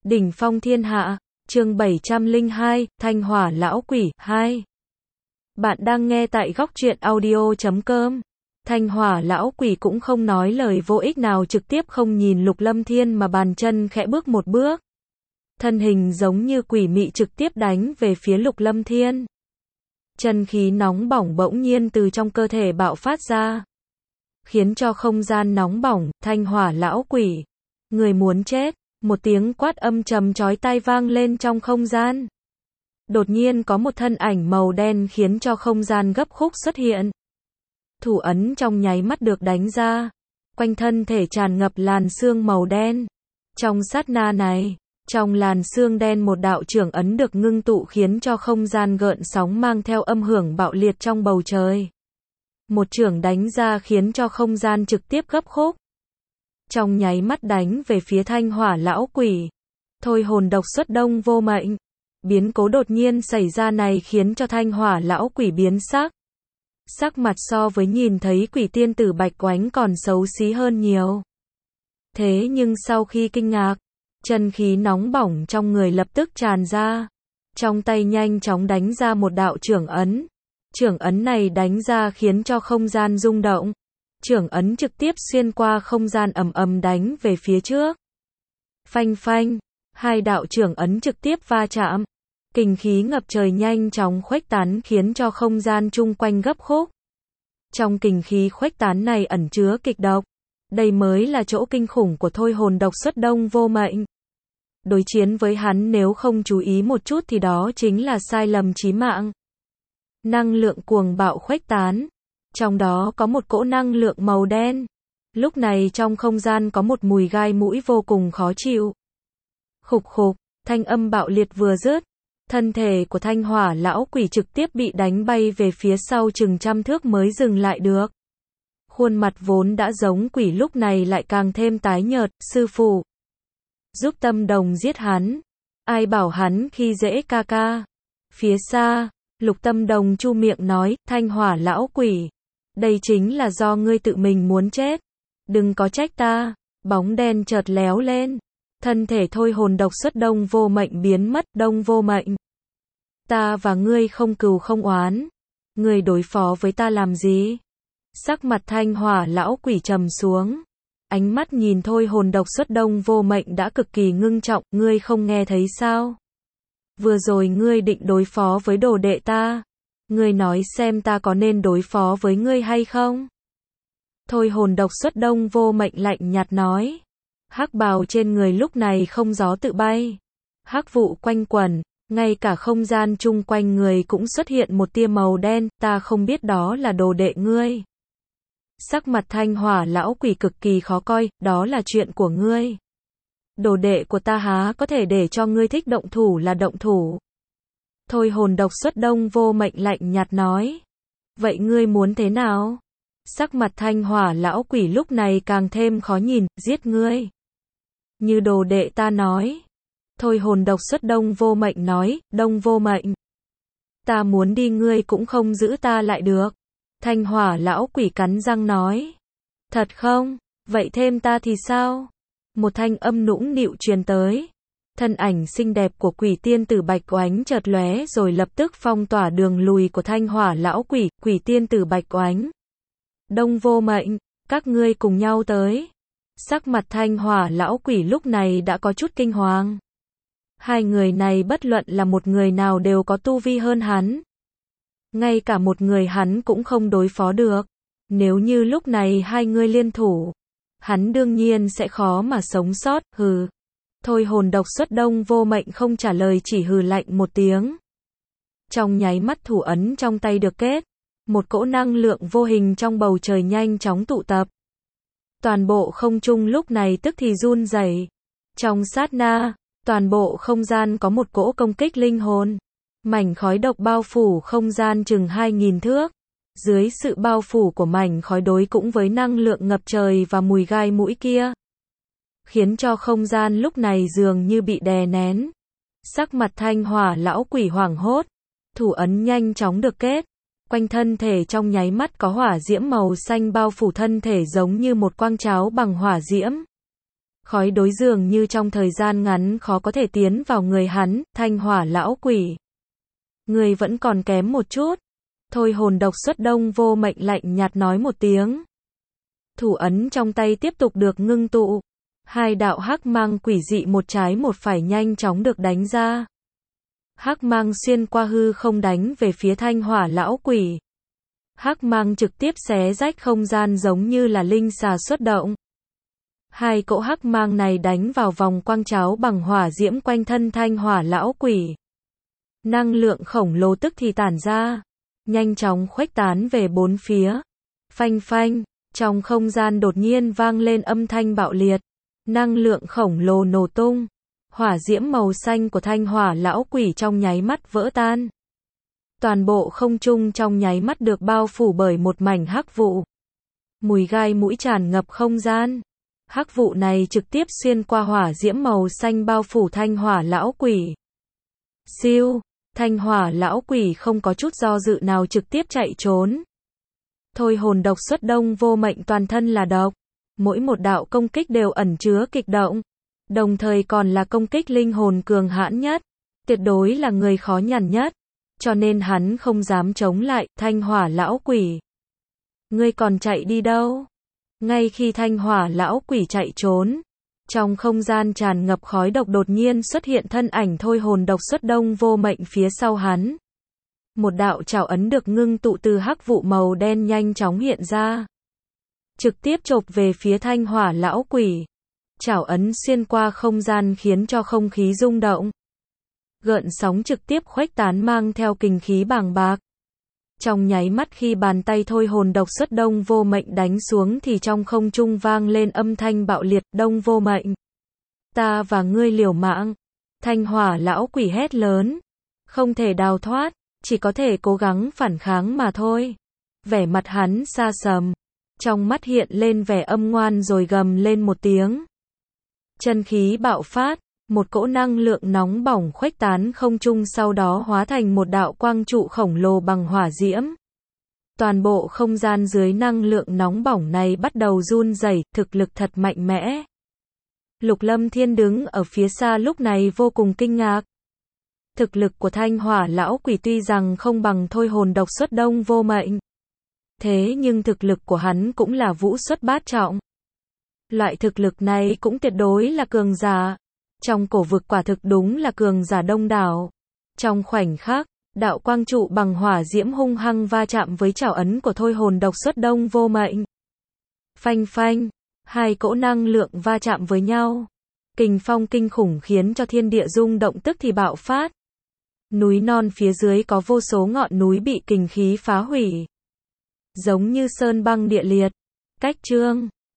Đỉnh phong thiên hạ, chương 702, Thanh hỏa lão quỷ, 2. Bạn đang nghe tại góc truyện audio.com. Thanh hỏa lão quỷ cũng không nói lời vô ích nào, trực tiếp không nhìn Lục Lâm Thiên mà bàn chân khẽ bước một bước. Thân hình giống như quỷ mị trực tiếp đánh về phía Lục Lâm Thiên. Chân khí nóng bỏng bỗng nhiên từ trong cơ thể bạo phát ra, khiến cho không gian nóng bỏng. Thanh hỏa lão quỷ, người muốn chết. Một tiếng quát âm trầm chói tai vang lên trong không gian. Đột nhiên có một thân ảnh màu đen khiến cho không gian gấp khúc xuất hiện. Thủ ấn trong nháy mắt được đánh ra, quanh thân thể tràn ngập làn sương màu đen. Trong sát na này, trong làn sương đen một đạo trưởng ấn được ngưng tụ khiến cho không gian gợn sóng mang theo âm hưởng bạo liệt trong bầu trời. Một chưởng đánh ra khiến cho không gian trực tiếp gấp khúc. Trong nháy mắt đánh về phía thanh hỏa lão quỷ. Thôi hồn độc xuất đông vô mệnh. Biến cố đột nhiên xảy ra này khiến cho thanh hỏa lão quỷ biến sắc. Sắc mặt so với nhìn thấy quỷ tiên tử Bạch Oánh còn xấu xí hơn nhiều. Thế nhưng sau khi kinh ngạc, chân khí nóng bỏng trong người lập tức tràn ra. Trong tay nhanh chóng đánh ra một đạo chưởng ấn. Chưởng ấn này đánh ra khiến cho không gian rung động. Chưởng ấn trực tiếp xuyên qua không gian ầm ầm đánh về phía trước. Phanh phanh, hai đạo chưởng ấn trực tiếp va chạm. Kình khí ngập trời nhanh chóng khuếch tán khiến cho không gian chung quanh gấp khúc. Trong kình khí khuếch tán này ẩn chứa kịch độc. Đây mới là chỗ kinh khủng của thôi hồn độc xuất đông vô mệnh. Đối chiến với hắn nếu không chú ý một chút thì đó chính là sai lầm chí mạng. Năng lượng cuồng bạo khuếch tán. Trong đó có một cỗ năng lượng màu đen. Lúc này trong không gian có một mùi gai mũi vô cùng khó chịu. Khục khục, thanh âm bạo liệt vừa dứt. Thân thể của thanh hỏa lão quỷ trực tiếp bị đánh bay về phía sau chừng trăm thước mới dừng lại được. Khuôn mặt vốn đã giống quỷ lúc này lại càng thêm tái nhợt. Sư phụ, giúp Tâm Đồng giết hắn. Ai bảo hắn khi dễ ca ca. Phía xa, Lục Tâm Đồng chu miệng nói, thanh hỏa lão quỷ, đây chính là do ngươi tự mình muốn chết. Đừng có trách ta. Bóng đen chợt léo lên. Thân thể thôi hồn độc xuất đông vô mệnh biến mất. Đông vô mệnh, ta và ngươi không cừu không oán. Ngươi đối phó với ta làm gì? Sắc mặt thanh hỏa lão quỷ trầm xuống. Ánh mắt nhìn thôi hồn độc xuất đông vô mệnh đã cực kỳ ngưng trọng. Ngươi không nghe thấy sao? Vừa rồi ngươi định đối phó với đồ đệ ta. Ngươi nói xem ta có nên đối phó với ngươi hay không? Thôi hồn độc xuất đông vô mệnh lạnh nhạt nói. Hắc bào trên người lúc này không gió tự bay. Hắc vụ quanh quẩn, ngay cả không gian chung quanh người cũng xuất hiện một tia màu đen. Ta không biết đó là đồ đệ ngươi. Sắc mặt thanh hỏa lão quỷ cực kỳ khó coi. Đó là chuyện của ngươi. Đồ đệ của ta há có thể để cho ngươi thích động thủ là động thủ. Thôi hồn độc xuất đông vô mệnh lạnh nhạt nói. Vậy ngươi muốn thế nào? Sắc mặt thanh hỏa lão quỷ lúc này càng thêm khó nhìn. Giết ngươi. Như đồ đệ ta nói. Thôi hồn độc xuất đông vô mệnh nói. Đông vô mệnh, ta muốn đi ngươi cũng không giữ ta lại được. Thanh hỏa lão quỷ cắn răng nói. Thật không? Vậy thêm ta thì sao? Một thanh âm nũng nịu truyền tới. Thân ảnh xinh đẹp của quỷ tiên tử Bạch Oánh chợt lóe rồi lập tức phong tỏa đường lùi của thanh hỏa lão quỷ. Quỷ tiên tử Bạch Oánh, đông vô mệnh, các ngươi cùng nhau tới. Sắc mặt thanh hỏa lão quỷ lúc này đã có chút kinh hoàng. Hai người này bất luận là một người nào đều có tu vi hơn hắn. Ngay cả một người hắn cũng không đối phó được. Nếu như lúc này hai người liên thủ, hắn đương nhiên sẽ khó mà sống sót. Hừ. Thôi hồn độc xuất đông vô mệnh không trả lời, chỉ hừ lạnh một tiếng. Trong nháy mắt thủ ấn trong tay được kết. Một cỗ năng lượng vô hình trong bầu trời nhanh chóng tụ tập. Toàn bộ không trung lúc này tức thì run rẩy. Trong sát na, toàn bộ không gian có một cỗ công kích linh hồn. Mảnh khói độc bao phủ không gian chừng 2000 thước. Dưới sự bao phủ của mảnh khói đối cũng với năng lượng ngập trời và mùi gai mũi kia, khiến cho không gian lúc này dường như bị đè nén. Sắc mặt thanh hỏa lão quỷ hoảng hốt. Thủ ấn nhanh chóng được kết. Quanh thân thể trong nháy mắt có hỏa diễm màu xanh bao phủ thân thể giống như một quang cháo bằng hỏa diễm. Khói đối dường như trong thời gian ngắn khó có thể tiến vào người hắn, thanh hỏa lão quỷ. Người vẫn còn kém một chút. Thôi hồn độc xuất Đông Vô Mệnh lạnh nhạt nói một tiếng. Thủ ấn trong tay tiếp tục được ngưng tụ. Hai đạo hắc mang quỷ dị một trái một phải nhanh chóng được đánh ra. Hắc mang xuyên qua hư không đánh về phía thanh hỏa lão quỷ. Hắc mang trực tiếp xé rách không gian giống như là linh xà xuất động. Hai cỗ hắc mang này đánh vào vòng quang cháo bằng hỏa diễm quanh thân thanh hỏa lão quỷ. Năng lượng khổng lồ tức thì tản ra, nhanh chóng khuếch tán về bốn phía. Phanh phanh, trong không gian đột nhiên vang lên âm thanh bạo liệt. Năng lượng khổng lồ nổ tung. Hỏa diễm màu xanh của thanh hỏa lão quỷ trong nháy mắt vỡ tan. Toàn bộ không trung trong nháy mắt được bao phủ bởi một mảnh hắc vụ. Mùi gai mũi tràn ngập không gian. Hắc vụ này trực tiếp xuyên qua hỏa diễm màu xanh bao phủ thanh hỏa lão quỷ. Siêu, thanh hỏa lão quỷ không có chút do dự nào trực tiếp chạy trốn. Thôi hồn độc xuất Đông Vô Mệnh toàn thân là độc. Mỗi một đạo công kích đều ẩn chứa kịch động. Đồng thời còn là công kích linh hồn cường hãn nhất. Tuyệt đối là người khó nhằn nhất. Cho nên hắn không dám chống lại, thanh hỏa lão quỷ. Ngươi còn chạy đi đâu? Ngay khi thanh hỏa lão quỷ chạy trốn, trong không gian tràn ngập khói độc đột nhiên xuất hiện thân ảnh thôi hồn độc xuất Đông Vô Mệnh phía sau hắn. Một đạo trảo ấn được ngưng tụ từ hắc vụ màu đen nhanh chóng hiện ra. Trực tiếp chộp về phía thanh hỏa lão quỷ. Trảo ấn xuyên qua không gian khiến cho không khí rung động. Gợn sóng trực tiếp khuếch tán mang theo kình khí bàng bạc. Trong nháy mắt khi bàn tay thôi hồn độc xuất Đông Vô Mệnh đánh xuống thì trong không trung vang lên âm thanh bạo liệt. Đông Vô Mệnh, ta và ngươi liều mạng. Thanh hỏa lão quỷ hét lớn. Không thể đào thoát, chỉ có thể cố gắng phản kháng mà thôi. Vẻ mặt hắn xa sầm. Trong mắt hiện lên vẻ âm ngoan rồi gầm lên một tiếng. Chân khí bạo phát. Một cỗ năng lượng nóng bỏng khuếch tán không trung sau đó hóa thành một đạo quang trụ khổng lồ bằng hỏa diễm. Toàn bộ không gian dưới năng lượng nóng bỏng này bắt đầu run rẩy, thực lực thật mạnh mẽ. Lục Lâm Thiên đứng ở phía xa lúc này vô cùng kinh ngạc. Thực lực của thanh hỏa lão quỷ tuy rằng không bằng thôi hồn độc xuất Đông Vô Mệnh. Thế nhưng thực lực của hắn cũng là vũ xuất bát trọng. Loại thực lực này cũng tuyệt đối là cường giả. Trong cổ vực quả thực đúng là cường giả đông đảo. Trong khoảnh khắc, đạo quang trụ bằng hỏa diễm hung hăng va chạm với trảo ấn của thôi hồn độc xuất Đông Vô Mệnh. Phanh phanh, hai cỗ năng lượng va chạm với nhau. Kình phong kinh khủng khiến cho thiên địa rung động tức thì bạo phát. Núi non phía dưới có vô số ngọn núi bị kình khí phá hủy. Giống như sơn băng địa liệt. Cách chương